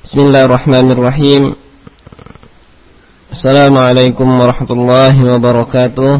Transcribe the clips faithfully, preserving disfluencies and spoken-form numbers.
Bismillahirrahmanirrahim. Assalamualaikum warahmatullahi wabarakatuh.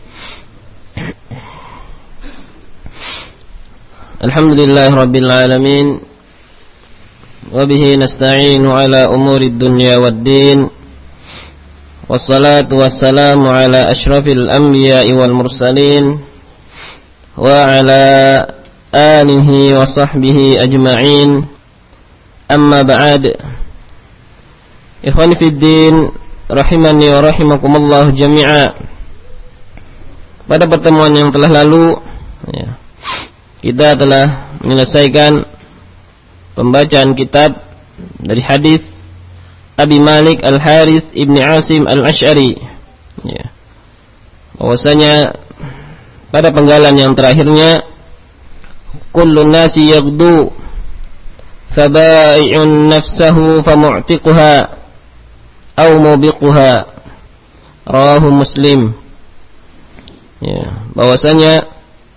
Alhamdulillahi rabbil alamin. Wabihi nasta'inu ala umuri dunya waddin. Wassalatu wassalamu ala ashrafil anbiya'i wal mursalin. Wa ala alihi wa sahbihi ajma'in. Amma ba'd. Ikhwani fid din, rahimani wa rahimakumullah jami'a. Pada pertemuan yang telah lalu ya, kita telah menyelesaikan pembacaan kitab dari hadis Abi Malik Al-Harith Ibn Asim Al-Ash'ari ya, bahwasanya pada penggalan yang terakhirnya kullun nasi yaghdu fabai'un nafsahu famu'tiquha aw mubiquha, rawahu Muslim. Ya, bahwasanya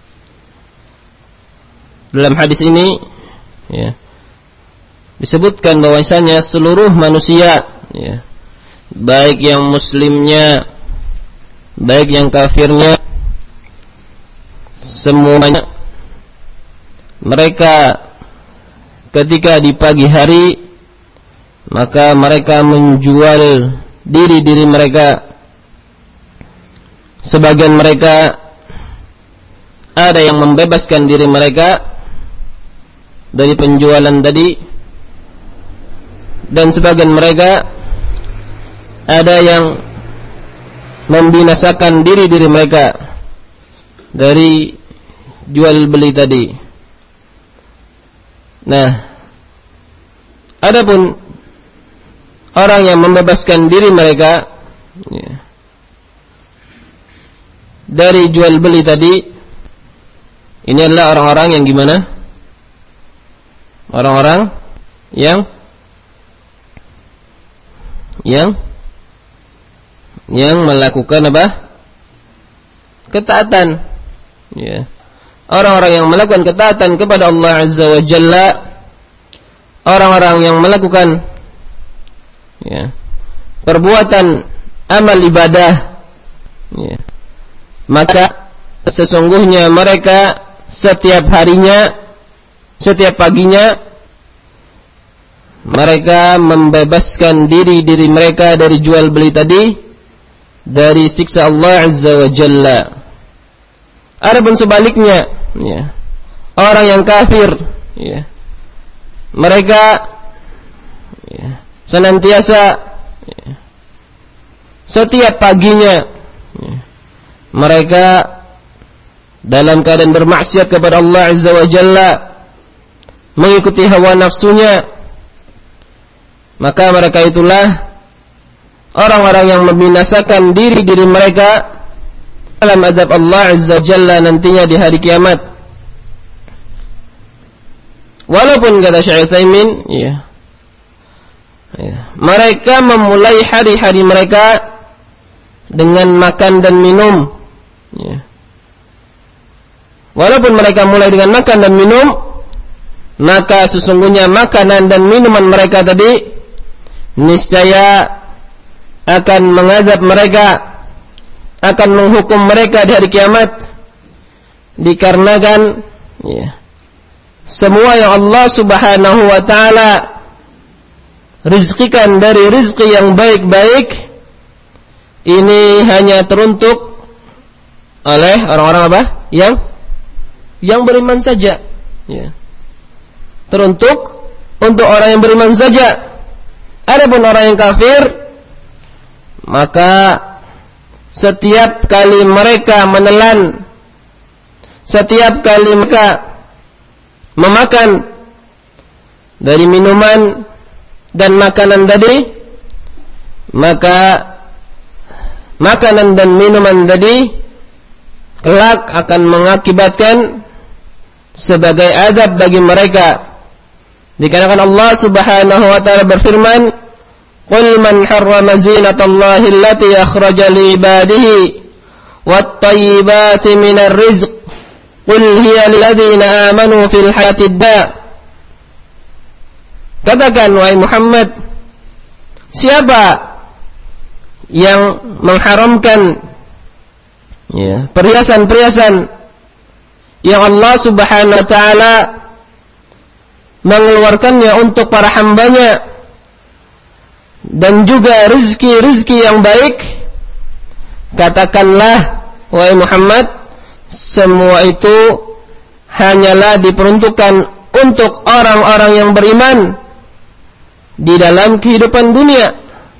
dalam hadis ini ya, disebutkan bahwasanya seluruh manusia ya, baik yang muslimnya baik yang kafirnya, semuanya mereka ketika di pagi hari maka mereka menjual diri-diri mereka. Sebagian mereka ada yang membebaskan diri mereka dari penjualan tadi, dan sebagian mereka ada yang membinasakan diri-diri mereka dari jual beli tadi. Nah, adapun orang yang membebaskan diri mereka ya, dari jual beli tadi, ini adalah orang-orang yang gimana? Orang-orang yang yang yang melakukan apa? Ketaatan. Ya. Orang-orang yang melakukan ketaatan kepada Allah Azza wa Jalla, orang-orang yang melakukan ya, perbuatan amal ibadah ya, maka sesungguhnya mereka setiap harinya, setiap paginya mereka membebaskan diri-diri mereka dari jual beli tadi, dari siksa Allah Azza wa Jalla. Adapun sebaliknya ya, orang yang kafir ya, mereka ya, senantiasa ya, setiap paginya ya, mereka dalam keadaan bermaksiat kepada Allah Azza wa Jalla, mengikuti hawa nafsunya, maka mereka itulah orang-orang yang membinasakan diri-diri mereka dalam azab Allah Azza wa Jalla nantinya di hari kiamat. Walaupun kata Syekh Utsaimin ya, ya, mereka memulai hari-hari mereka dengan makan dan minum ya. Walaupun mereka mulai dengan makan dan minum, maka sesungguhnya makanan dan minuman mereka tadi niscaya akan mengazab mereka, akan menghukum mereka di hari kiamat, dikarenakan ya, semua yang Allah Subhanahu wa ta'ala rizkikan dari rizki yang baik-baik ini hanya teruntuk oleh orang-orang apa? Yang yang beriman saja ya. Teruntuk untuk orang yang beriman saja. Adapun orang yang kafir, maka setiap kali mereka menelan, setiap kali mereka memakan dari minuman dan makanan tadi, maka makanan dan minuman tadi kelak akan mengakibatkan sebagai azab bagi mereka. Dikarenakan Allah Subhanahu wa ta'ala berfirman, "Qul man harrama zinatallahi allati akhraja li ibadihi wat tayyibati minar rizq qul hiya lil ladzina amanu fil hayatid dunya katakan wahai Muhammad, siapa yang mengharamkan ya, perhiasan-perhiasan yang Allah Subhanahu wa taala mengeluarkannya untuk para hambanya, dan juga rizki-rizki yang baik? Katakanlah wahai Muhammad, semua itu hanyalah diperuntukkan untuk orang-orang yang beriman di dalam kehidupan dunia.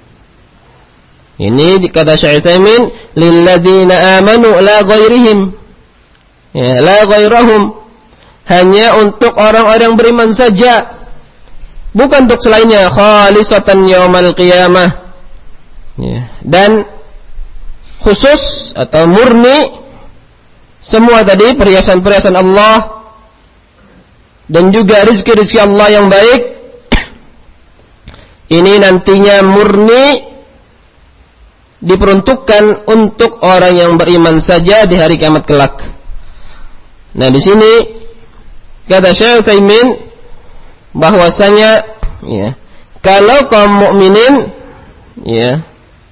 Ini kata Syekh Utsaimin, lilladzina amanu la ghairihim, ya, la ghairahum, hanya untuk orang-orang beriman saja, bukan untuk selainnya. Khalisatan yaumal qiyamah, ya, dan khusus atau murni semua tadi perhiasan-perhiasan Allah dan juga rezeki-rezeki Allah yang baik ini nantinya murni diperuntukkan untuk orang yang beriman saja di hari kiamat kelak. Nah, di sini kata Syekh Utsaimin bahwasanya ya, kalau kaum mukminin ya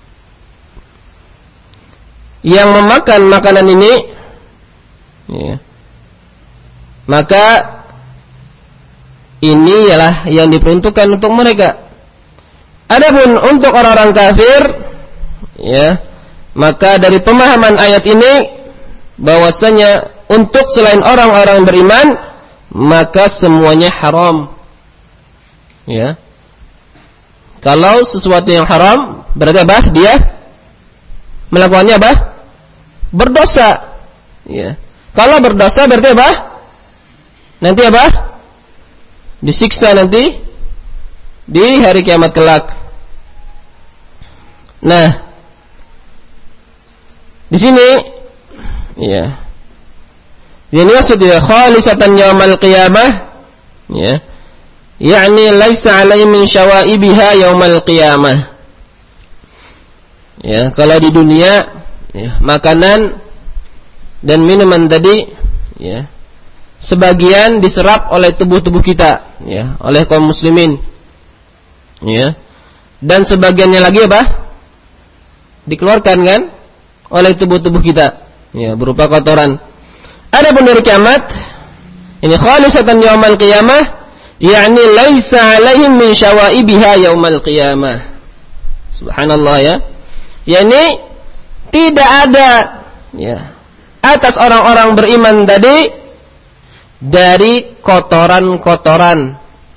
yang memakan makanan ini ya, maka ini ialah yang diperuntukkan untuk mereka. Adapun untuk orang-orang kafir, ya, maka dari pemahaman ayat ini bahwasanya untuk selain orang-orang beriman maka semuanya haram. Ya. Kalau sesuatu yang haram berarti apa? Dia melakukannya apa? Berdosa. Ya. Kalau berdosa berarti apa? Nanti apa? Disiksa nanti di hari kiamat kelak. Nah, di sini ya, ini maksudnya khalisatan yaumal qiyamah, ya, yakni laisa alaihi min syawaibiha yaumal qiyamah. Ya, kalau di dunia ya, makanan dan minuman tadi ya, sebagian diserap oleh tubuh-tubuh kita ya, oleh kaum muslimin. Ya. Dan sebagiannya lagi apa? Dikeluarkan kan oleh tubuh-tubuh kita ya, berupa kotoran. Adapun dari kiamat ini khalisatan yaumal qiyamah, yakni laisa alaihim min syawaibiha yaumal qiyamah. Subhanallah ya. Yani tidak ada ya atas orang-orang beriman tadi dari kotoran-kotoran.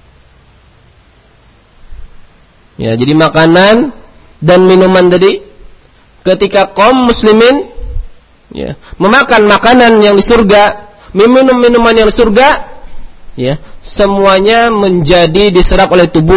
Ya, jadi makanan dan minuman tadi ketika kaum muslimin ya, memakan makanan yang di surga, minum minuman yang di surga, ya, semuanya menjadi diserap oleh tubuh.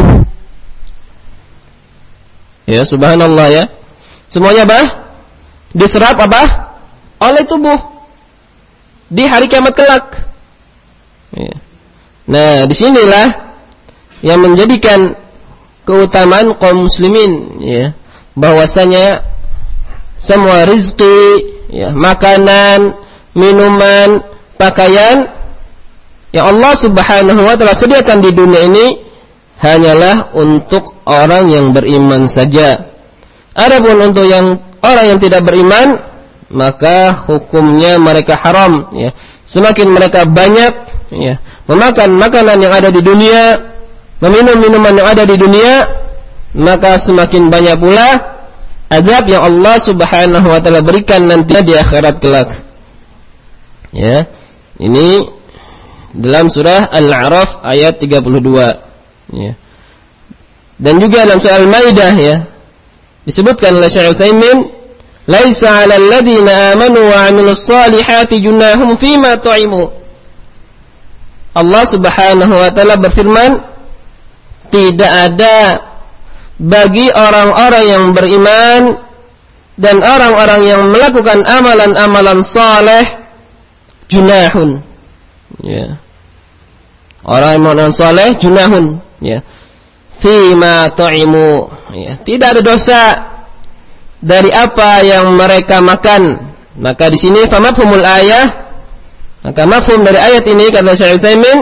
Ya, subhanallah ya. Semuanya apa? Diserap apa? Oleh tubuh di hari kiamat kelak. Ya. Nah, disinilah yang menjadikan keutamaan kaum muslimin, ya, bahwasanya semua rizki, ya, makanan, minuman, pakaian yang Allah Subhanahu wa taala sediakan di dunia ini hanyalah untuk orang yang beriman saja. Adapun untuk yang orang yang tidak beriman, maka hukumnya mereka haram, ya. Semakin mereka banyak ya, memakan makanan yang ada di dunia, meminum minuman yang ada di dunia, maka semakin banyak pula azab yang Allah Subhanahu wa taala berikan nanti di akhirat kelak. Ya. Ini dalam surah Al-A'raf ayat tiga puluh dua. Ya. Dan juga dalam surah Al-Maidah ya, disebutkan oleh Syekh Utsaimin, "Laisa 'alal ladzina amanu wa 'amilus solihati junahum fima tu'imu." Allah Subhanahu wa taala berfirman, tidak ada bagi orang-orang yang beriman dan orang-orang yang melakukan amalan-amalan saleh junahun. Ya. Orang yang melakukan saleh junahun, ya. Fima tu'imu, ya. Tidak ada dosa dari apa yang mereka makan. Maka di sini famafhumul ayah, maka mafhum dari ayat ini kata Syekh Utsaimin,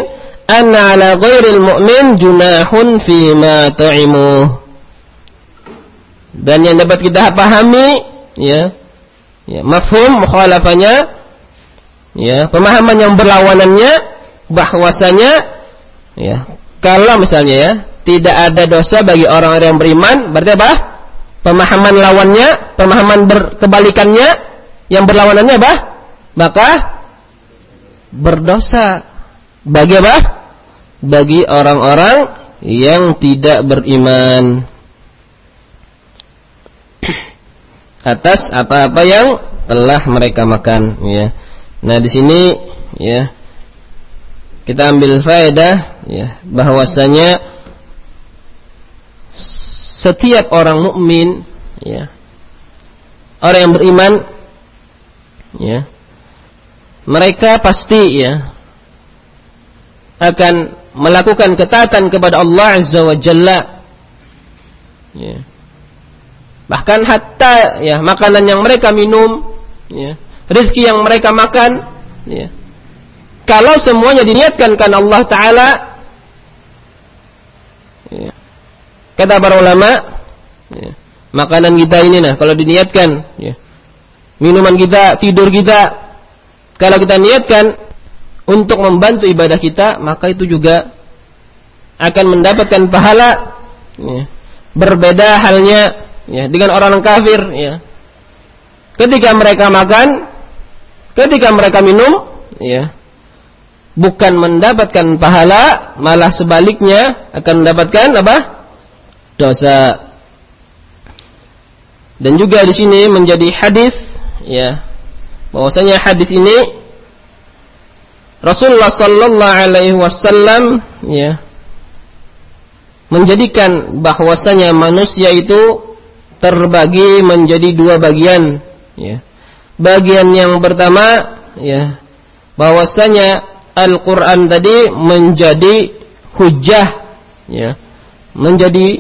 anna 'ala ghairil mu'min junahun fi ma ta'imuh. Dan yang dapat kita pahami, ya, ya, mafhum mukhalafahnya, ya, pemahaman yang berlawanannya, bahwasanya, ya, kalau misalnya ya, tidak ada dosa bagi orang-orang yang beriman, berarti apa? Pemahaman lawannya, pemahaman berkebalikannya, yang berlawanannya apa? Maka berdosa bagi apa? Bagi orang-orang yang tidak beriman atas apa-apa yang telah mereka makan, ya. Nah, di sini, ya, kita ambil faedah, ya, bahwasanya setiap orang mukmin, ya, orang yang beriman, ya, mereka pasti, ya, akan melakukan ketaatan kepada Allah Azza wa Jalla, ya. Bahkan hatta, ya, makanan yang mereka minum, ya, rezeki yang mereka makan, ya, kalau semuanya diniatkan karena Allah Ta'ala, ya, kata para ulama, ya, makanan kita ini, nah, kalau diniatkan, ya, minuman kita, tidur kita, kalau kita niatkan untuk membantu ibadah kita, maka itu juga akan mendapatkan pahala, ya. Berbeda halnya, ya, dengan orang kafir, ya. Ketika mereka makan, ketika mereka minum, ya, bukan mendapatkan pahala, malah sebaliknya akan mendapatkan apa? Dosa. Dan juga di sini menjadi hadis, ya, bahwasanya hadis ini Rasulullah sallallahu alaihi wasallam, ya, menjadikan bahwasanya manusia itu terbagi menjadi dua bagian, ya. Bagian yang pertama, ya, bahwasanya Al-Qur'an tadi menjadi hujjah, ya, menjadi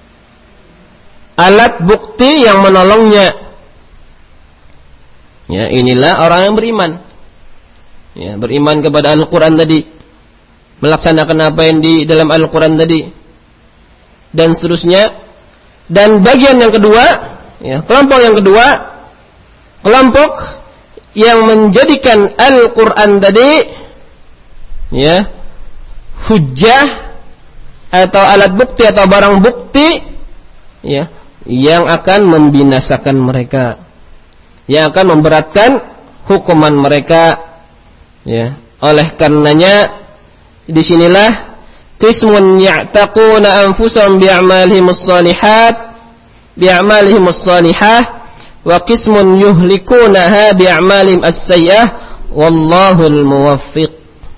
alat bukti yang menolongnya. Ya, inilah orang yang beriman. Ya, beriman kepada Al-Qur'an tadi, melaksanakan apa yang di dalam Al-Qur'an tadi, dan seterusnya. Dan bagian yang kedua, ya, kelompok yang kedua, kelompok yang menjadikan Al-Qur'an tadi, ya, hujjah atau alat bukti atau barang bukti, ya, yang akan membinasakan mereka, yang akan memberatkan hukuman mereka, ya. Oleh karenanya disinilah qismun ya'taquna anfusahum bi'amalihimus shalihat bi'amalihimus salihah wa qismun yuhlikunaha bi'amalihim as-sayyi'ah wallahul muwaffiq.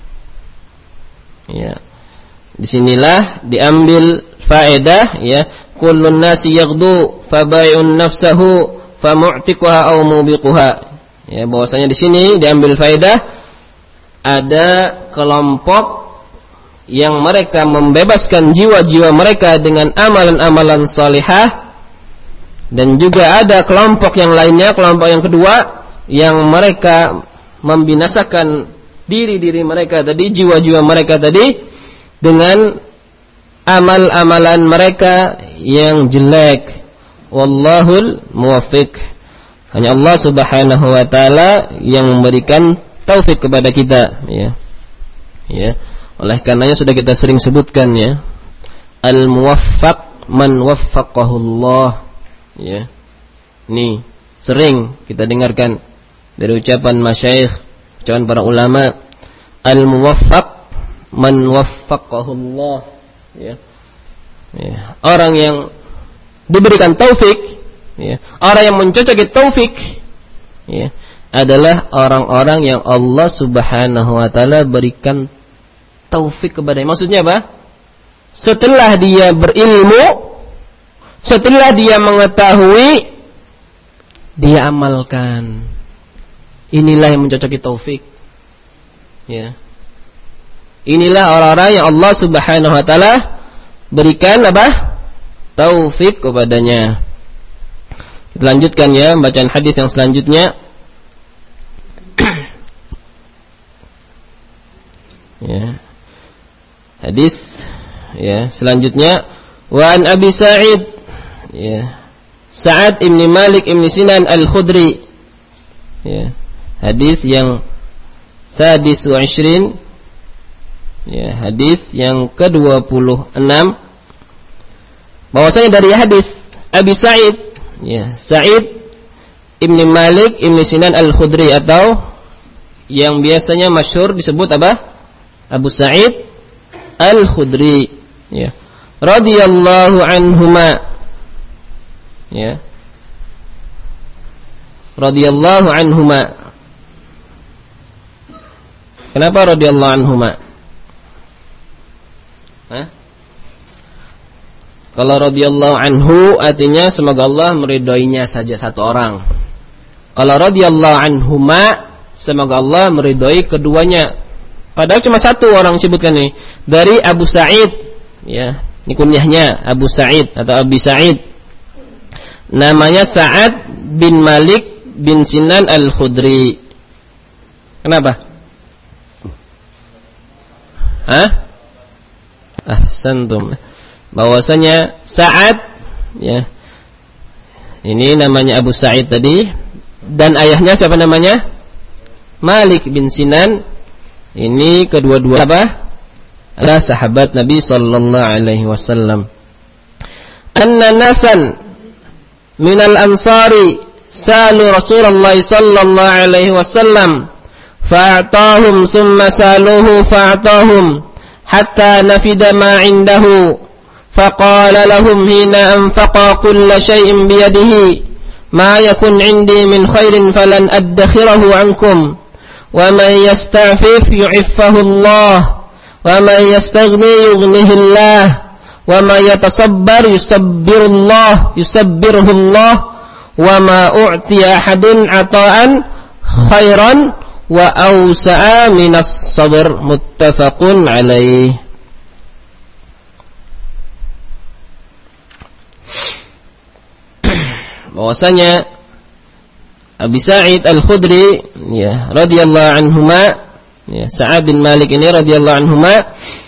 Ya. Disinilah diambil faedah, ya, kullun nasi yaghdu fabai'un nafsahu famu'tiquha aw mubiquha. Ya, bahwasanya di sini diambil faedah ada kelompok yang mereka membebaskan jiwa-jiwa mereka dengan amalan-amalan salihah, dan juga ada kelompok yang lainnya, kelompok yang kedua, yang mereka membinasakan diri-diri mereka tadi, jiwa-jiwa mereka tadi, dengan amal-amalan mereka yang jelek. Wallahul muwaffiq. Hanya Allah Subhanahu wa taala yang memberikan taufik kepada kita, ya. Ya. Oleh karenanya sudah kita sering sebutkan, ya. Al-muwaffaq man waffaqahu Allah. Ya. Ini sering kita dengarkan dari ucapan masyayikh, ucapan para ulama. Al-muwaffaq man waffaqahu Allah. Ya. Ya. Orang yang diberikan taufik, ya, orang yang mencocoki taufik, ya, adalah orang-orang yang Allah Subhanahu wa taala berikan taufik kepadanya. Maksudnya apa? Setelah dia berilmu, setelah dia mengetahui, dia amalkan. Inilah yang mencocoki taufik. Ya. Inilah orang-orang yang Allah Subhanahu wa taala berikan apa? Taufik kepadanya. Kita lanjutkan, ya, bacaan hadis yang selanjutnya. Ya. Hadis ya, selanjutnya wa an Abi Sa'id ya, Sa'ad ibn Malik ibn Sinan Al-Khudri ya, hadis yang sadis wa ishrin ya, hadis yang kedua puluh enam, bahwasanya dari hadis Abi Sa'id ya, Sa'id ibn Malik ibn Sinan Al-Khudri, atau yang biasanya masyhur disebut apa? Abu Sa'id Al-Khudri ya, radhiyallahu anhuma ya, radhiyallahu anhuma. Kenapa radhiyallahu anhuma? Hah? Kalau radhiyallahu anhu artinya semoga Allah meridhoinya saja satu orang. Kalau radhiyallahu anhuma semoga Allah meridhoi keduanya. Padahal cuma satu orang sebutkan ini, dari Abu Sa'id ya. Ini kunyahnya Abu Sa'id atau Abi Sa'id. Namanya Sa'ad bin Malik bin Sinan Al-Khudri. Kenapa? Hah? Ahsantum. Bahwasanya Sa'ad ya, ini namanya Abu Sa'id tadi, dan ayahnya siapa namanya? Malik bin Sinan. Ini kedua-dua apa? Adalah sahabat Nabi sallallahu alaihi wasallam. Anna nasan minal ansari salu Rasulullah sallallahu alaihi wasallam fa'atahum thumma saluhu fa'atahum hatta nafida ma 'indahu faqala lahum hina anfaqa kulla shay'in bi yadihi ma yakun 'indi min khairin falan addakhirahu 'ankum wa man yasta'fif yu'iffahu Allah wa man yastaghni yughnihi Allah wa man yatasabbar yusabbiru Allah yusabbiruhu Allah wa ma u'tiya ahadun 'ata'an khairan wa awsa'a minas sabr, muttafaqun alaih. Bahwasanya Abi Sa'id Al-Khudri ya, radhiyallahu anhuma ya, Sa'ad bin Malik ini radhiyallahu anhuma,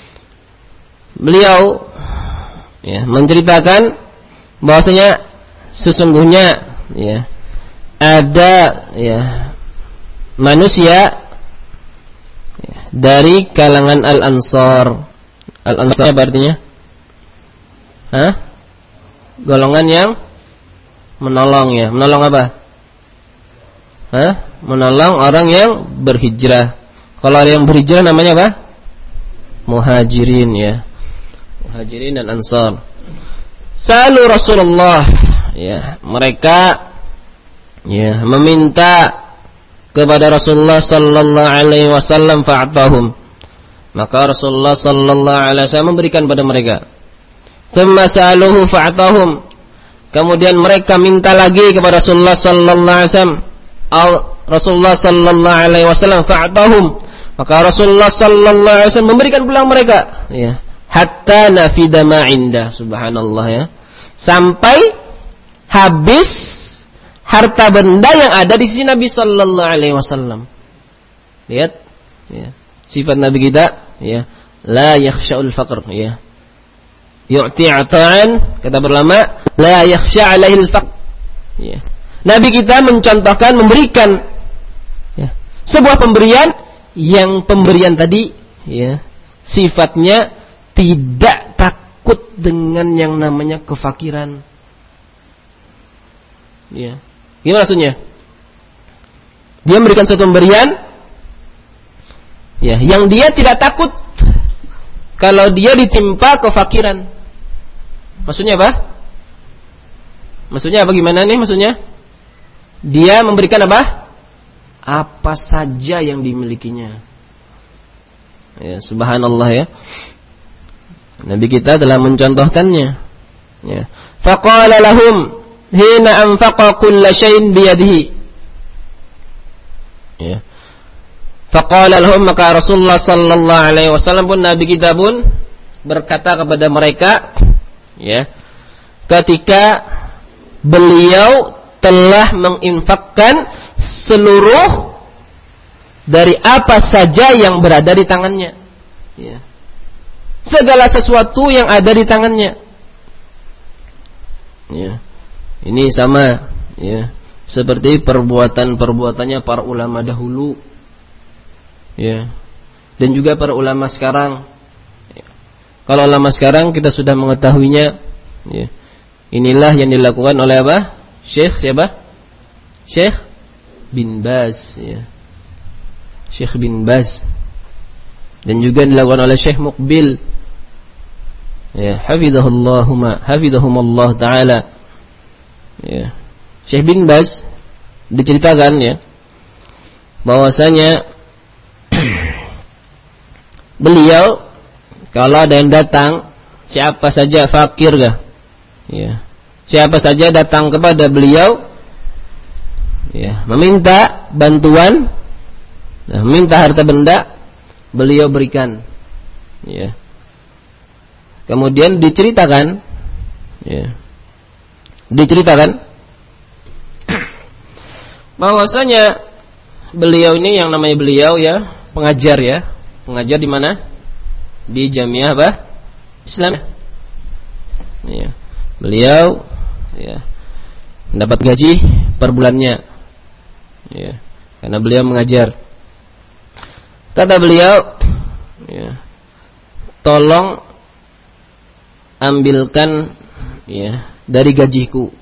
beliau ya, menceritakan bahwasanya sesungguhnya ya, ada ya, manusia ya, dari kalangan Al-Ansar. Al-Ansar apa artinya? Hah? Golongan yang menolong ya. Menolong apa? Hah? Menolong orang yang berhijrah. Kalau orang yang berhijrah namanya apa? Muhajirin ya. Muhajirin dan Ansar. Salu Rasulullah ya, mereka ya meminta kepada Rasulullah sallallahu alaihi wasallam fa'atahum, maka Rasulullah sallallahu alaihi wasallam memberikan pada mereka. Tsumma sa'aluhu fa'atahum, kemudian mereka minta lagi kepada Rasulullah sallallahu alaihi wasallam. Rasulullah sallallahu alaihi wasallam fa'atahum, maka Rasulullah sallallahu alaihi wasallam memberikan pula mereka ya, hatta nafida ma 'inda, subhanallah ya, sampai habis harta benda yang ada di sisi Nabi sallallahu alaihi wasallam. Lihat ya, sifat Nabi kita ya, la yakhsha'ul faqr ya. Yu'ti 'ata'an, kata ulama, la yakhsha' 'alaihi al-faqr ya. Nabi kita mencontohkan, memberikan ya, sebuah pemberian yang pemberian tadi ya, sifatnya tidak takut dengan yang namanya kefakiran. Ya. Gimana maksudnya? Dia memberikan suatu pemberian ya, yang dia tidak takut kalau dia ditimpa kefakiran. Maksudnya apa? Maksudnya apa, gimana nih maksudnya? Dia memberikan apa? Apa saja yang dimilikinya. Ya, subhanallah ya. Nabi kita telah mencontohkannya. Ya. Faqala lahum hina anfaqa kulla syai'in biyadihi. Ya. Faqala lahum, maka Rasulullah sallallahu alaihi wasallam pun, Nabi kita pun berkata kepada mereka ya, ketika beliau telah menginfakkan seluruh dari apa saja yang berada di tangannya ya. segala sesuatu yang ada di tangannya. Ya. Ini sama, ya, seperti perbuatan-perbuatannya para ulama dahulu, ya, dan juga para ulama sekarang. Ya. Kalau ulama sekarang kita sudah mengetahuinya, ya. Inilah yang dilakukan oleh apa? Syekh siapa? Syekh bin Baz, ya. Syekh bin Baz. Dan juga dilakukan oleh Syekh Muqbil, ya, hafizahullah, hafizahumullah taala. Ya. Syekh bin Baz diceritakan, ya, bahwasanya beliau kalau ada yang datang, siapa saja fakir kah, ya, siapa saja datang kepada beliau, ya, meminta bantuan, nah, meminta harta benda, beliau berikan, ya. Kemudian diceritakan, ya, diceritakan bahwasanya beliau ini, yang namanya beliau, ya, pengajar, ya, pengajar di mana? Di Jamiah apa? Islam. Ya. Beliau, ya, mendapat gaji per bulannya, ya, karena beliau mengajar. Kata beliau, ya, tolong ambilkan, ya, dari gajiku.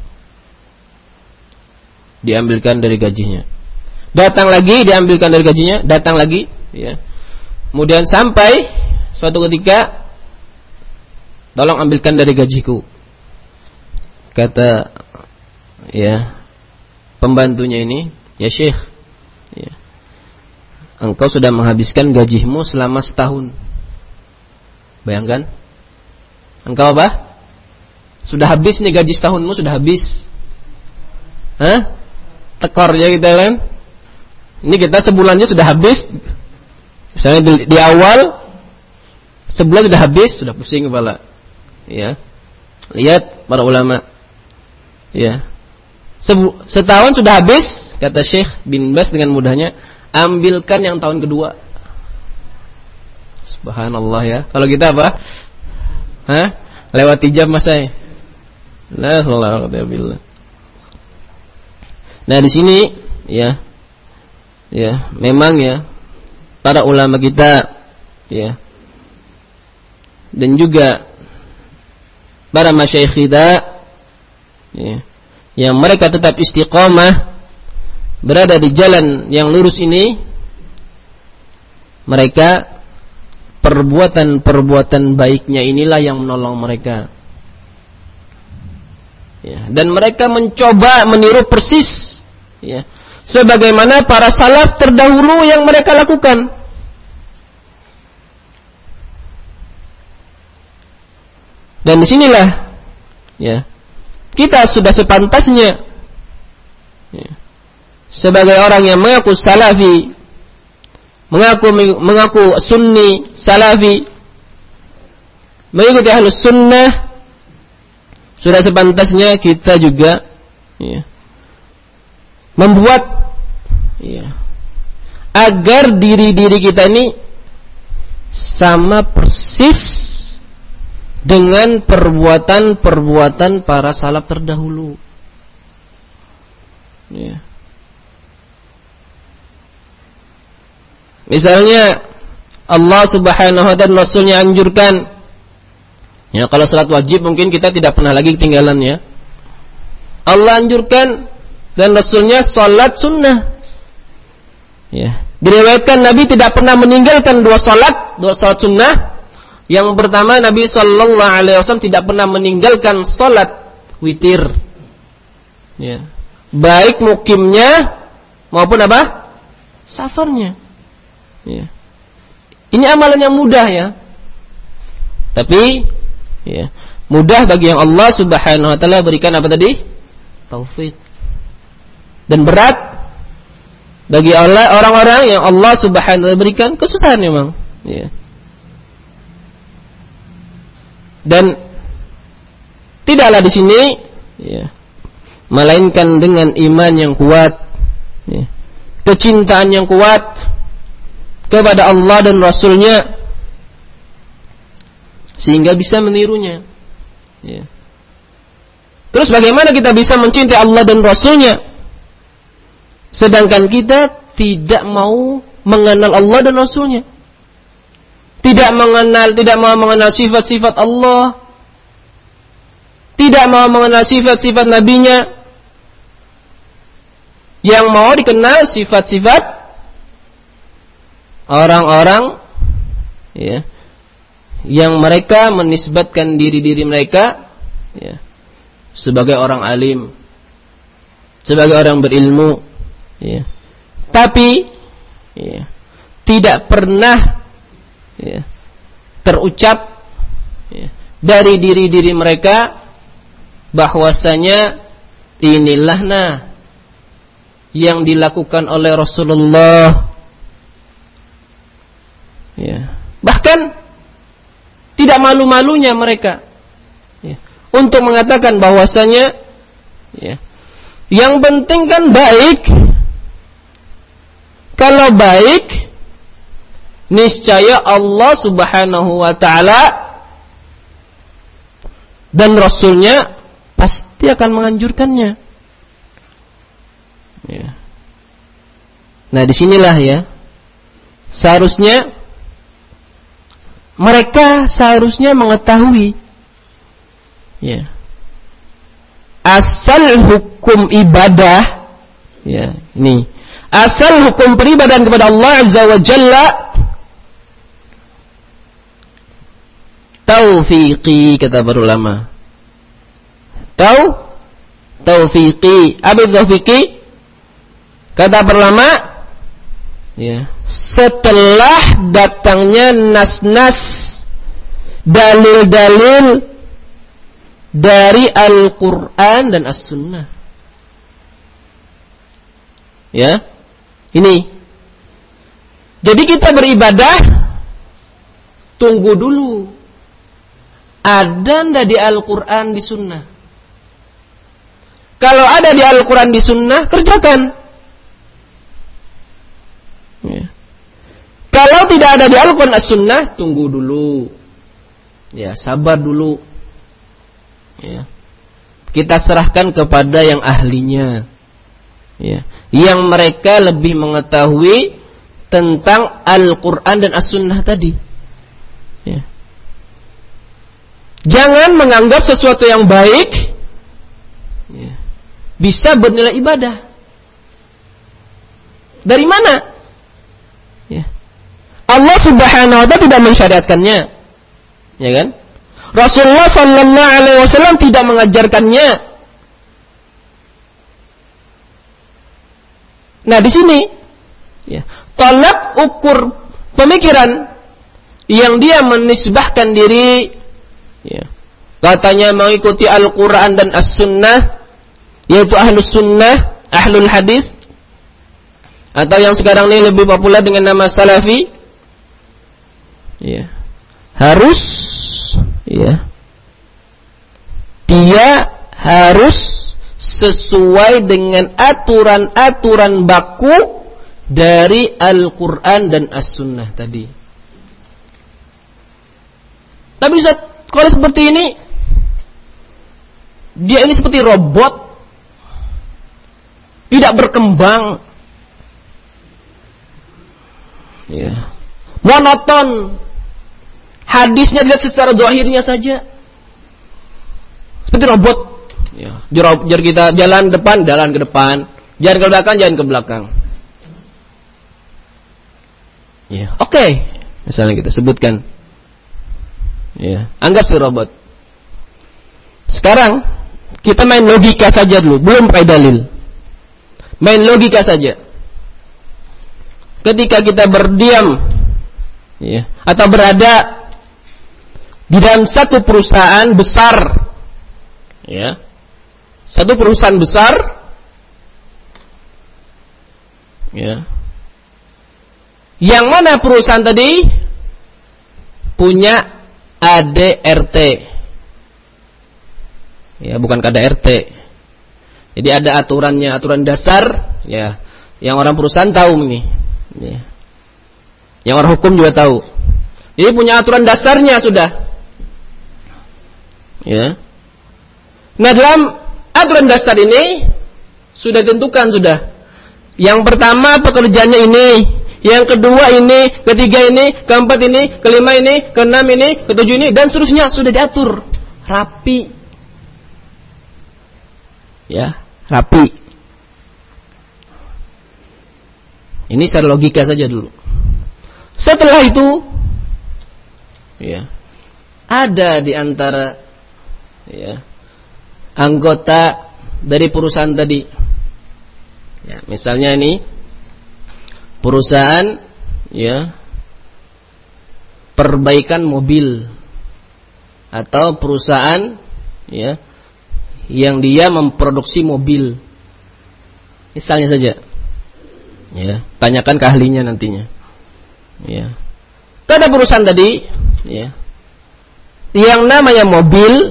Diambilkan dari gajinya. Datang lagi, diambilkan dari gajinya. Datang lagi, ya. Kemudian sampai suatu ketika, tolong ambilkan dari gajiku. Kata, ya, pembantunya ini, ya Syekh, ya, engkau sudah menghabiskan gajimu selama setahun. Bayangkan, engkau apa? Sudah habis nih gaji setahunmu, sudah habis. Hah? Tekornya kita kan? Ini kita sebulannya sudah habis. Misalnya di, di awal sebulan sudah habis, sudah pusing kepala. Ya. Lihat para ulama. Ya. Sebu, setahun sudah habis, kata Syekh bin Baz dengan mudahnya, ambilkan yang tahun kedua. Subhanallah, ya. Kalau kita apa? Hah? Lewati jam masa. La sallallahu alaihi wasallam. Nah, di sini, ya. Ya, memang, ya, para ulama kita, ya, dan juga para masyayikh kita, ya, yang mereka tetap istiqamah berada di jalan yang lurus ini, mereka perbuatan-perbuatan baiknya inilah yang menolong mereka, ya, dan mereka mencoba meniru persis, ya, sebagaimana para salaf terdahulu yang mereka lakukan. Dan disinilah, ya, kita sudah sepantasnya, ya, sebagai orang yang mengaku salafi, mengaku mengaku sunni salafi, mengikuti ahlus sunnah, sudah sepantasnya kita juga, ya, membuat, ya, agar diri-diri kita ini sama persis dengan perbuatan-perbuatan para salaf terdahulu, ya. Misalnya Allah Subhanahu wa ta'ala, Rasulnya anjurkan, ya, kalau salat wajib mungkin kita tidak pernah lagi ketinggalan, ya. Allah anjurkan dan Rasulnya salat sunnah, ya. Diriwayatkan Nabi tidak pernah meninggalkan dua salat, dua salat sunnah. Yang pertama, Nabi sallallahu alaihi wasallam tidak pernah meninggalkan salat witir, ya, baik mukimnya maupun apa? Safarnya, ya. Ini amalan yang mudah, ya. Tapi, ya, mudah bagi yang Allah Subhanahu wa ta'ala berikan apa tadi? Taufik. Dan berat bagi orang-orang yang Allah Subhanahu wa ta'ala berikan kesusahan memang, ya. Dan tidaklah di sini, ya, melainkan dengan iman yang kuat, ya, kecintaan yang kuat kepada Allah dan Rasulnya, sehingga bisa menirunya. Ya. Terus bagaimana kita bisa mencintai Allah dan Rasulnya, sedangkan kita tidak mau mengenal Allah dan Rasulnya, tidak mengenal, tidak mau mengenal sifat-sifat Allah, tidak mau mengenal sifat-sifat Nabinya. Yang mau dikenal sifat-sifat orang-orang, ya, yang mereka menisbatkan diri-diri mereka, ya, sebagai orang alim, sebagai orang berilmu, ya. Tapi ya, tidak pernah ya, terucap ya, dari diri-diri mereka bahwasanya inilah nah yang dilakukan oleh Rasulullah, ya. Bahkan tidak malu-malunya mereka ya, untuk mengatakan bahwasanya ya, yang penting kan baik. Kalau baik, niscaya Allah Subhanahu wa ta'ala dan Rasulnya pasti akan menganjurkannya. Ya. Nah, disinilah ya, seharusnya mereka seharusnya mengetahui ya, asal hukum ibadah, ya, ini asal hukum peribadahan kepada Allah Azza wa Jalla taufiqi, kata para ulama. Tau taufiqi, apa taufiqi? Kata para ulama, ya, setelah datangnya nas-nas, dalil-dalil dari Al-Quran dan As-Sunnah. Ya, ini. Jadi kita beribadah, tunggu dulu. Ada ndak di Al-Quran, di Sunnah? Kalau ada di Al-Quran, di Sunnah, kerjakan. Ya. Kalau tidak ada di Al-Quran, As-Sunnah, tunggu dulu. Ya, sabar dulu. Ya. Kita serahkan kepada yang ahlinya. Ya. Yang mereka lebih mengetahui tentang Al-Quran dan As-Sunnah tadi. Ya. Jangan menganggap sesuatu yang baik ya, bisa bernilai ibadah. Dari mana? Ya. Allah Subhanahu wa ta'ala tidak mensyariatkannya. Ya kan? Rasulullah sallallahu alaihi wasallam tidak mengajarkannya. Nah, di sini ya, tolak ukur pemikiran yang dia menisbahkan diri ya, katanya mengikuti Al-Quran dan As-Sunnah, yaitu Ahlus Sunnah, Ahlul Hadis, atau yang sekarang ini lebih populer dengan nama Salafi, ya, harus ya, dia harus sesuai dengan aturan-aturan baku dari Al-Quran dan As-Sunnah tadi. Tapi Ustaz, kalau seperti ini, dia ini seperti robot, tidak berkembang, ya, monoton, hadisnya dilihat secara zahirnya saja, seperti robot. Ya, jar kita jalan depan, jalan ke depan, jalan ke belakang, jalan ke belakang. Ya, oke. Okay. Misalnya kita sebutkan, ya, anggap si robot. Sekarang kita main logika saja dulu, belum pakai dalil. Main logika saja. Ketika kita berdiam, ya, atau berada di dalam satu perusahaan besar, ya, satu perusahaan besar, ya, yang mana perusahaan tadi punya A D R T, ya, bukan K D R T. Jadi ada aturannya, aturan dasar, ya, yang orang perusahaan tahu ini, ya, yang orang hukum juga tahu. Jadi punya aturan dasarnya sudah, Ya. Nah, dalam aturan dasar ini sudah ditentukan sudah. Yang pertama pekerjaannya ini, yang kedua ini, ketiga ini, keempat ini, kelima ini, keenam ini, ketujuh ini, dan seterusnya sudah diatur rapi. Ya, rapi. Ini secara logika saja dulu. Setelah itu, ya, ada di antara ya, anggota dari perusahaan tadi. Ya, misalnya ini perusahaan ya perbaikan mobil atau perusahaan ya yang dia memproduksi mobil. Misalnya saja. Ya, tanyakan ke ahlinya nantinya. Ya. Ada perusahaan tadi ya yang namanya mobil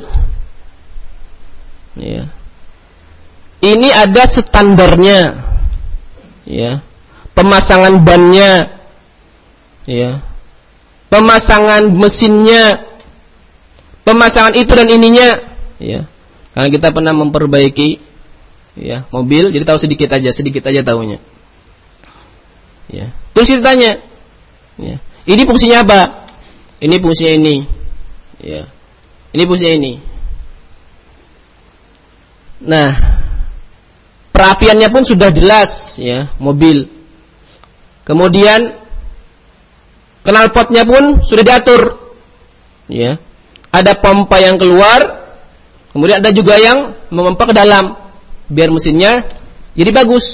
ya. Ini ada standarnya, ya, pemasangan bannya, ya, pemasangan mesinnya, pemasangan itu dan ininya, ya. Karena kita pernah memperbaiki, ya, mobil, jadi tahu sedikit aja, sedikit aja tahunya, ya. Terus kita tanya, ya, ini fungsinya apa? Ini fungsinya ini, ya, ini fungsinya ini. Nah, perapiannya pun sudah jelas ya, mobil. Kemudian knalpotnya pun sudah diatur. Ya. Ada pompa yang keluar, kemudian ada juga yang memompa ke dalam biar mesinnya jadi bagus.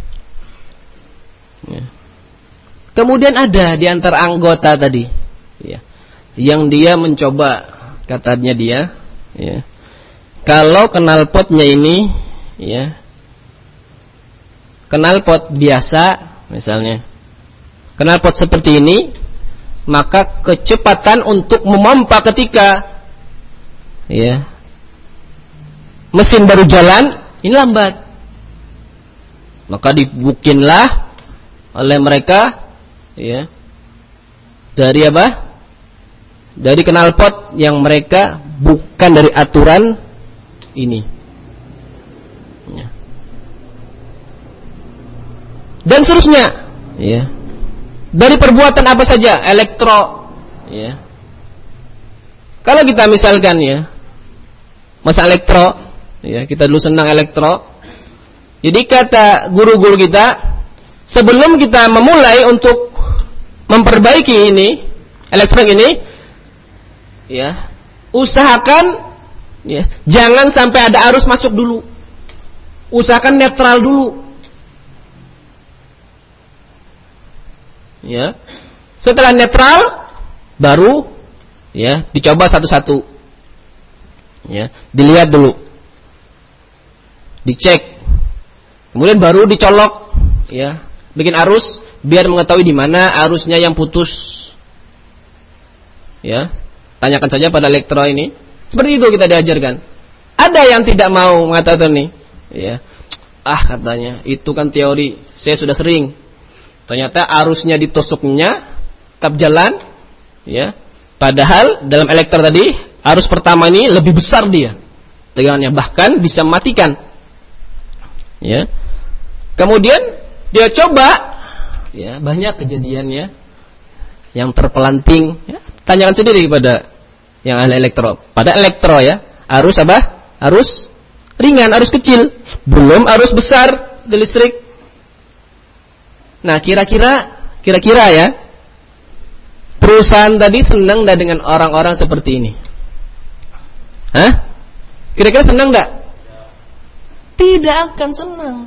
Ya. Kemudian ada di antara anggota tadi ya, yang dia mencoba, katanya dia ya, kalau knalpotnya ini ya, knalpot biasa misalnya, knalpot seperti ini, maka kecepatan untuk memompa ketika ya mesin baru jalan ini lambat. Maka dibukinlah oleh mereka ya dari apa? Dari knalpot yang mereka bukan dari aturan ini. Ya. Dan seterusnya, ya. Dari perbuatan apa saja, elektro, ya. Kalau kita misalkan ya, masa elektro, ya, kita dulu senang elektro. Jadi kata guru-guru kita, sebelum kita memulai untuk memperbaiki ini, elektrik ini, ya, usahakan ya, jangan sampai ada arus masuk dulu. Usahakan netral dulu. Ya. Setelah netral baru ya dicoba satu-satu. Ya, dilihat dulu. Dicek. Kemudian baru dicolok ya, bikin arus biar mengetahui di mana arusnya yang putus. Ya. Tanyakan saja pada elektro ini. Seperti itu kita diajarkan. Ada yang tidak mau mengatakan nih, ya, ah katanya itu kan teori, saya sudah sering. Ternyata arusnya ditusuknya, tetap jalan, ya. Padahal dalam elektro tadi arus pertama ini lebih besar dia tegangannya, bahkan bisa mematikan. Ya. Kemudian dia coba, ya, banyak kejadiannya yang terpelanting. Ya. Tanyakan sendiri kepada yang ahli elektro. Pada elektro ya, arus apa? Arus ringan, arus kecil, belum arus besar di listrik. Nah, kira-kira kira-kira ya, perusahaan tadi senang enggak dengan orang-orang seperti ini? Hah? Kira-kira senang enggak? Tidak akan senang.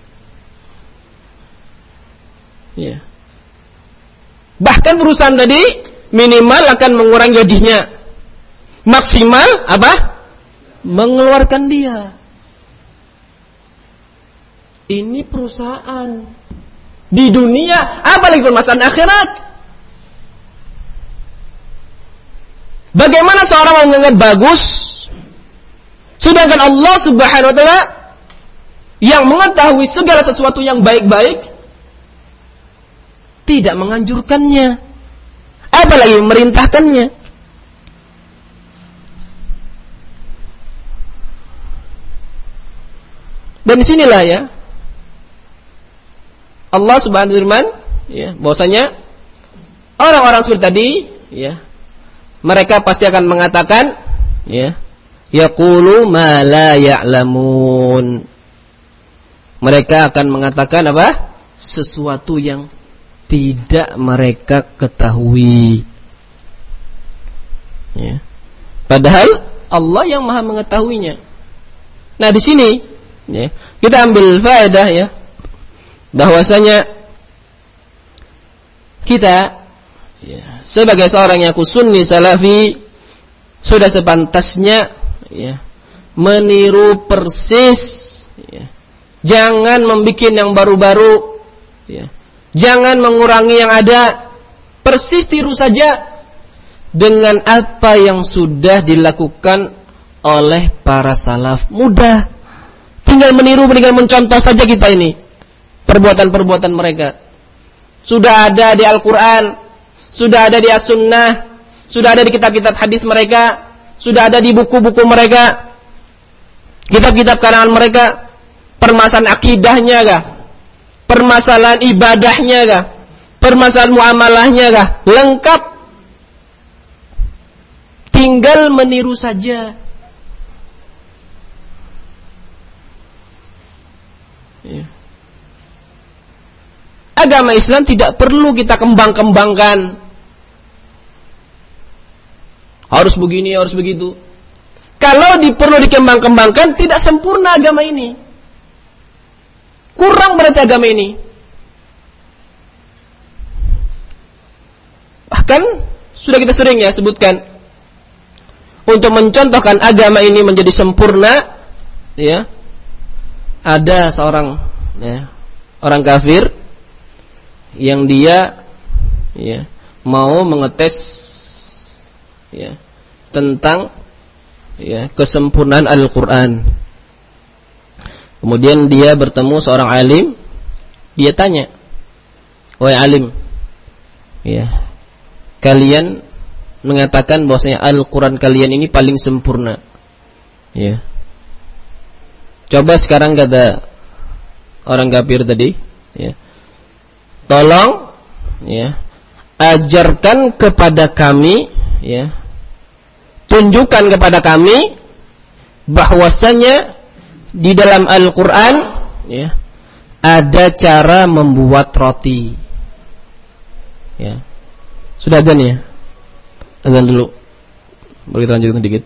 Ya. Bahkan perusahaan tadi minimal akan mengurangi gajinya. Maksimal apa? Mengeluarkan dia. Ini perusahaan di dunia, apalagi permasalahan akhirat. Bagaimana seorang menganggap bagus, sedangkan Allah Subhanahu wa taala yang mengetahui segala sesuatu yang baik-baik tidak menganjurkannya, apalagi memerintahkannya. Dan disinilah ya Allah Subhanahu wa taala firman, ya, bahwasanya orang-orang seperti tadi, ya, mereka pasti akan mengatakan, ya, yaqulu ma la ya'lamun. Mereka akan mengatakan apa? Sesuatu yang tidak mereka ketahui. Ya. Padahal Allah yang Maha mengetahuinya. Nah, di sini, ya, kita ambil faedah, ya, bahwasanya kita, ya, sebagai seorang yang sunni salafi sudah sepantasnya, ya, meniru persis, ya. Jangan membuat yang baru-baru, ya. Jangan mengurangi yang ada. Persis tiru saja dengan apa yang sudah dilakukan oleh para salaf. Mudah. Tinggal meniru, tinggal mencontoh saja kita ini perbuatan-perbuatan mereka. Sudah ada di Al-Quran, sudah ada di As-Sunnah, sudah ada di kitab-kitab hadis mereka, sudah ada di buku-buku mereka, kitab-kitab karangan mereka. Permasalahan akidahnya kah? Permasalahan ibadahnya kah? Permasalahan muamalahnya kah? Lengkap. Tinggal meniru saja. Ya. Agama Islam tidak perlu kita kembang-kembangkan. Harus begini, harus begitu. Kalau diperlu dikembang-kembangkan, tidak sempurna agama ini. Kurang berarti agama ini. Bahkan sudah kita sering ya sebutkan, untuk mencontohkan agama ini menjadi sempurna, ya, ada seorang, ya, orang kafir yang dia, ya, mau mengetes, ya, tentang, ya, kesempurnaan Al-Quran. Kemudian dia bertemu seorang alim, dia tanya, wahai alim, ya, kalian mengatakan bahwasanya Al-Quran kalian ini paling sempurna, ya. Coba sekarang kata orang kafir tadi, ya, tolong, ya, ajarkan kepada kami, ya, tunjukkan kepada kami bahwasanya di dalam Al-Quran, ya, ada cara membuat roti. Ya, sudah ada nih ya. Azan dulu. Boleh kita lanjutkan sedikit.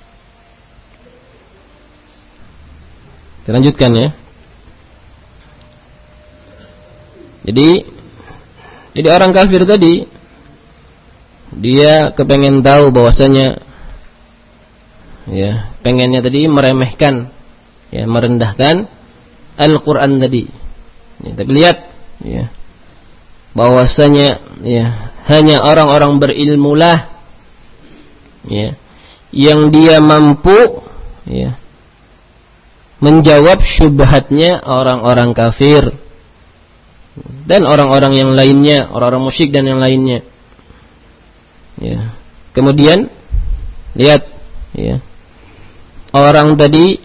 Kita lanjutkan ya. Jadi, jadi orang kafir tadi, dia kepengen tahu bahwasanya, ya, pengennya tadi meremehkan, ya, merendahkan Al-Quran tadi. Ya, tapi lihat, ya, bahwasanya, ya, hanya orang-orang berilmulah, ya, yang dia mampu, ya, menjawab syubhatnya orang-orang kafir dan orang-orang yang lainnya, orang-orang musyrik dan yang lainnya. Ya. Kemudian lihat, ya, orang tadi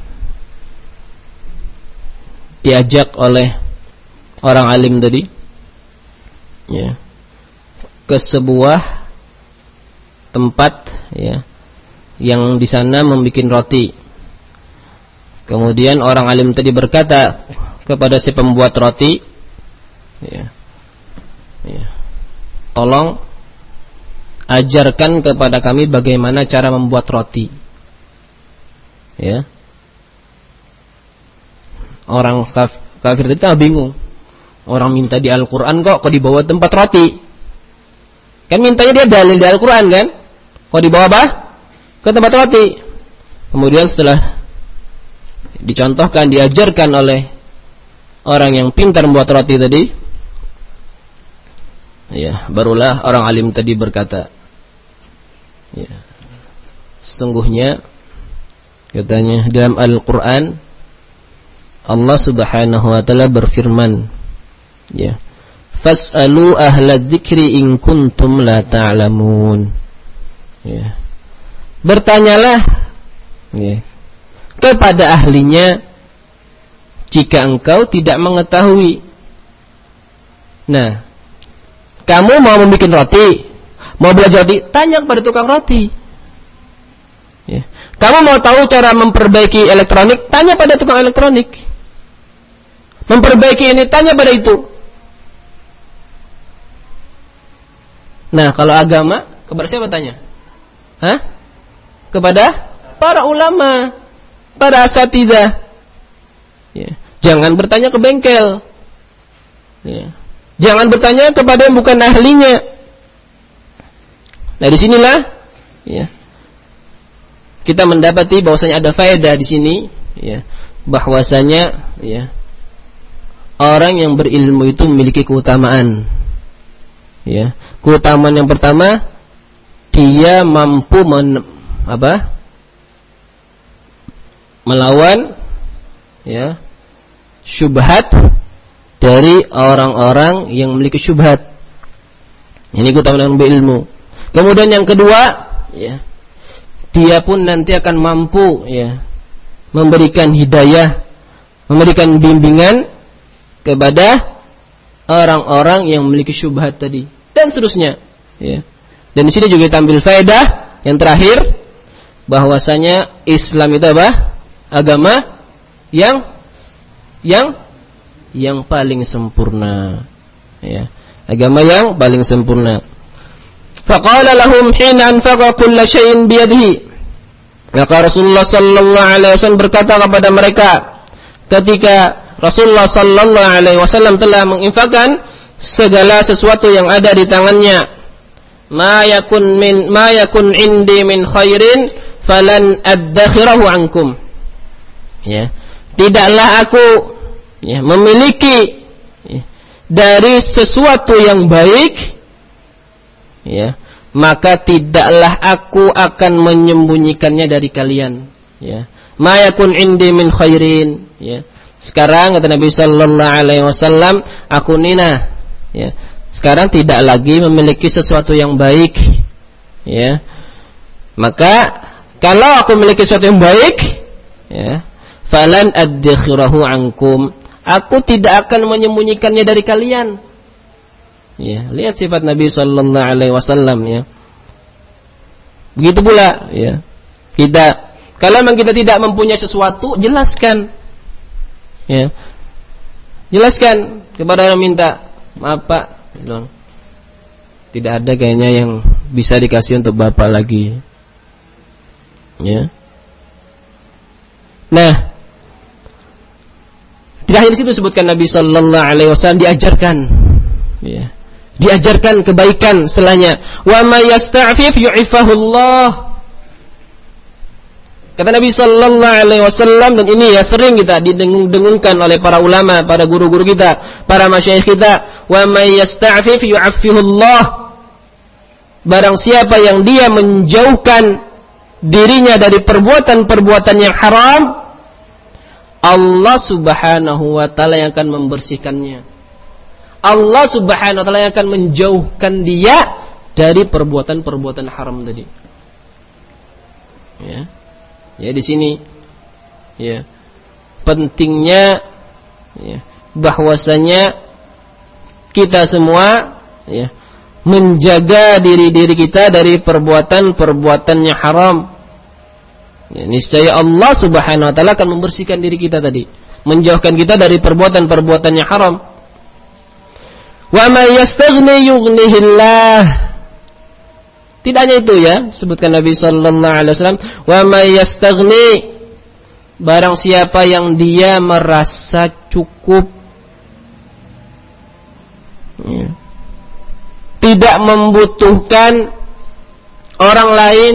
diajak oleh orang alim tadi, ya, ke sebuah tempat, ya, yang di sana membuat roti. Kemudian orang alim tadi berkata kepada si pembuat roti, ya, ya, tolong ajarkan kepada kami bagaimana cara membuat roti. Ya. Orang kaf, kafir itu bingung. Orang minta di Al-Quran kok kok dibawa tempat roti? Kan mintanya dia dalil di Al-Quran kan? Kok dibawa apa? Ke tempat roti. Kemudian setelah dicontohkan, diajarkan oleh orang yang pintar membuat roti tadi, ya, barulah orang alim tadi berkata, ya, sesungguhnya katanya dalam Al-Quran Allah Subhanahu wa taala berfirman, ya, fas'alu ahla dzikri in kuntum la ta'lamun. Ya. Bertanyalah, ya, kepada ahlinya jika engkau tidak mengetahui. Nah, kamu mau membuat roti, mau belajar roti, tanya kepada tukang roti. Ya. Kamu mau tahu cara memperbaiki elektronik, tanya pada tukang elektronik. Memperbaiki ini, tanya pada itu. Nah, kalau agama, kepada siapa tanya? Hah? Kepada para ulama, para asatidzah. Ya. Jangan bertanya ke bengkel. Ya. Jangan bertanya kepada yang bukan ahlinya. Nah, disinilah ya, kita mendapati bahwasanya ada faedah di sini, ya, bahwasanya ya, orang yang berilmu itu memiliki keutamaan. Ya, keutamaan yang pertama, dia mampu men, apa? melawan ya, syubhat dari orang-orang yang memiliki syubhat. Ini keutamaan berilmu. Kemudian yang kedua, ya, dia pun nanti akan mampu ya, memberikan hidayah, memberikan bimbingan kepada orang-orang yang memiliki syubhat tadi, dan seterusnya. Ya. Dan di sini juga tampil faedah yang terakhir, bahwasanya Islam itu apa? Agama yang yang yang paling sempurna. Ya. Agama yang paling sempurna. Faqala lahum hina anfaqa kulla syai'in biyadihi. Maka Rasulullah sallallahu alaihi wasallam berkata kepada mereka ketika Rasulullah sallallahu alaihi wasallam telah menginfakkan segala sesuatu yang ada di tangannya, ma yakun min ma yakun indi min khairin falan addakhirahu ankum. Ya, tidaklah aku ya, memiliki ya, dari sesuatu yang baik, ya, maka tidaklah aku akan menyembunyikannya dari kalian. Ya, ma yakun indi min khairin. Ya. Sekarang kata Nabi sallallahu alaihi wasallam, aku nina, ya, sekarang tidak lagi memiliki sesuatu yang baik, ya. Maka kalau aku memiliki sesuatu yang baik, ya, falan addakhirahu ankum, aku tidak akan menyembunyikannya dari kalian. Ya, lihat sifat Nabi sallallahu alaihi wasallam, ya. Begitu pula, ya. Kita kalau memang kita tidak mempunyai sesuatu, jelaskan. Ya. Jelaskan kepada yang minta, maaf Pak, tidak ada kayaknya yang bisa dikasih untuk Bapak lagi. Ya. Nah, di akhir situ sebutkan Nabi sallallahu alaihi wasallam diajarkan, ya, diajarkan kebaikan setelahnya. Wa may yasta'fif yu'ifahullah. Kata Nabi sallallahu alaihi wasallam, dan ini ya sering kita didengung-dengungkan oleh para ulama, para guru-guru kita, para masyayikh kita, wa may yasta'fif yu'affihullah. Barang siapa yang dia menjauhkan dirinya dari perbuatan-perbuatan yang haram, Allah Subhanahu wa taala yang akan membersihkannya. Allah Subhanahu wa taala yang akan menjauhkan dia dari perbuatan-perbuatan haram tadi. Ya. Ya, di sini ya pentingnya ya, bahwasanya kita semua ya menjaga diri-diri kita dari perbuatan-perbuatan yang haram. Ya, niscaya Allah Subhanahu wa taala akan membersihkan diri kita tadi, menjauhkan kita dari perbuatan-perbuatan yang haram. Wa may yastaghni yughnihillah. Tidak hanya itu ya, sebutkan Nabi sallallahu alaihi wasallam, wa may yastaghni, barang siapa yang dia merasa cukup, ya, tidak membutuhkan orang lain,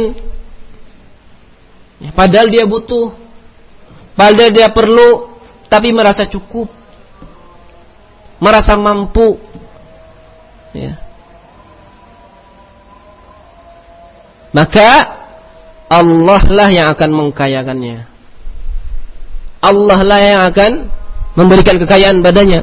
ya, padahal dia butuh, padahal dia perlu, tapi merasa cukup, merasa mampu, ya. Maka Allah lah yang akan mengkayakannya. Allah lah yang akan memberikan kekayaan padanya.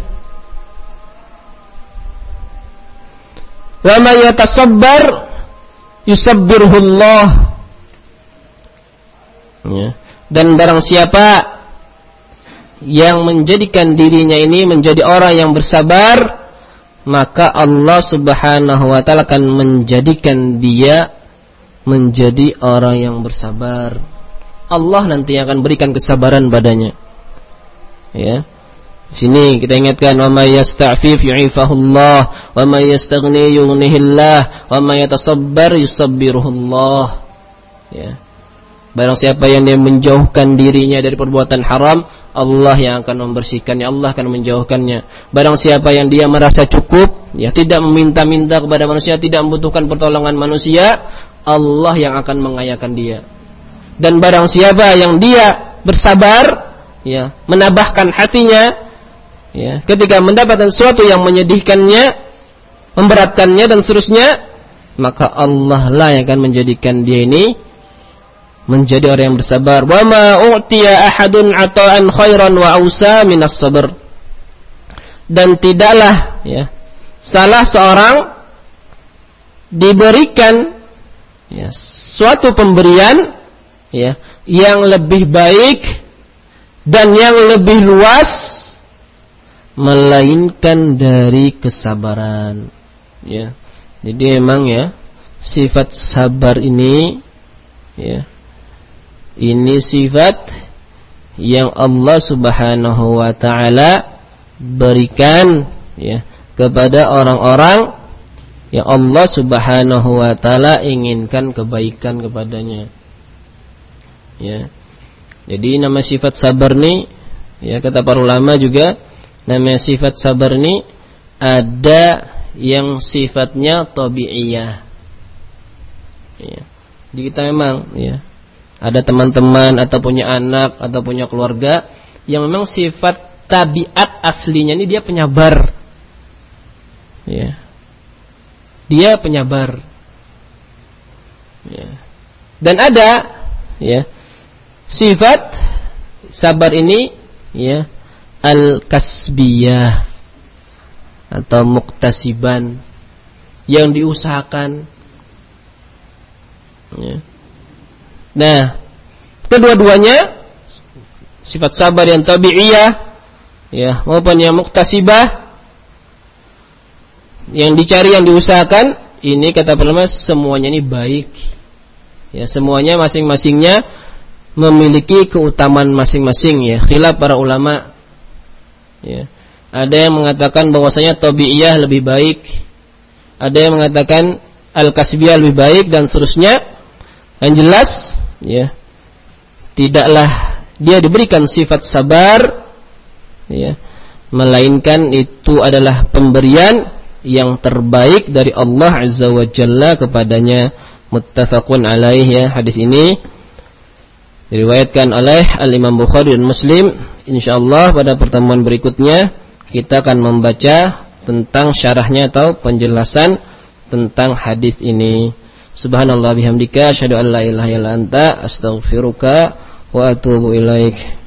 Wa may yatasabbar yusabbirhullah. Ya. Dan barang siapa yang menjadikan dirinya ini menjadi orang yang bersabar, maka Allah Subhanahu wa taala akan menjadikan dia menjadi orang yang bersabar. Allah nanti akan berikan kesabaran padanya. Ya. Sini kita ingatkan, wa may yasta'fif yu'ifahullah wa may yastaghni yughnihillah wa may yatasabbar yusabbiruhullah. Ya. Barang siapa yang dia menjauhkan dirinya dari perbuatan haram, Allah yang akan membersihkannya, Allah akan menjauhkannya. Barang siapa yang dia merasa cukup, ya, tidak meminta-minta kepada manusia, tidak membutuhkan pertolongan manusia, Allah yang akan mengayakan dia. Dan barang siapa yang dia bersabar, ya, menabahkan hatinya, ya, ketika mendapatkan sesuatu yang menyedihkannya, memberatkannya dan seterusnya, maka Allah lah yang akan menjadikan dia ini menjadi orang yang bersabar. Wa ma u'tiya ahadun ata'an khairan wa ausa minas sabr. Dan tidaklah, ya, salah seorang diberikan, ya, suatu pemberian, ya, yang lebih baik dan yang lebih luas melainkan dari kesabaran. Ya. Jadi memang, ya, sifat sabar ini, ya, ini sifat yang Allah Subhanahu wa taala berikan, ya, kepada orang-orang yang Allah Subhanahu wa taala inginkan kebaikan kepadanya. Ya. Jadi nama sifat sabar ini, ya, kata para ulama juga, nama sifat sabar ini ada yang sifatnya tabi'iyah. Ya. Jadi kita memang, ya, ada teman-teman atau punya anak atau punya keluarga yang memang sifat tabiat aslinya ini dia penyabar. Ya. Dia penyabar. Ya. Dan ada, ya, sifat sabar ini, ya, al-kasbiyah atau muktasiban, yang diusahakan. Ya. Nah, kedua-duanya sifat sabar yang tabi'iyah, ya, maupun yang muktasibah, yang dicari, yang diusahakan, ini kata ulama semuanya ini baik. Ya, semuanya masing-masingnya memiliki keutamaan masing-masing, ya. Khilaf para ulama. Ya. Ada yang mengatakan bahwasanya tabi'iyah lebih baik, ada yang mengatakan al-kasbiyah lebih baik, dan seterusnya. Yang jelas, ya, tidaklah dia diberikan sifat sabar, ya, melainkan itu adalah pemberian yang terbaik dari Allah Azza wa Jalla kepadanya. Muttafaqun alaih, ya. Hadis ini diriwayatkan oleh Al-Imam Bukhari dan Muslim. Insyaallah pada pertemuan berikutnya kita akan membaca tentang syarahnya atau penjelasan tentang hadis ini. Subhanallah bihamdika asyhadu an la ilaha illa anta astaghfiruka wa atubu ilaik.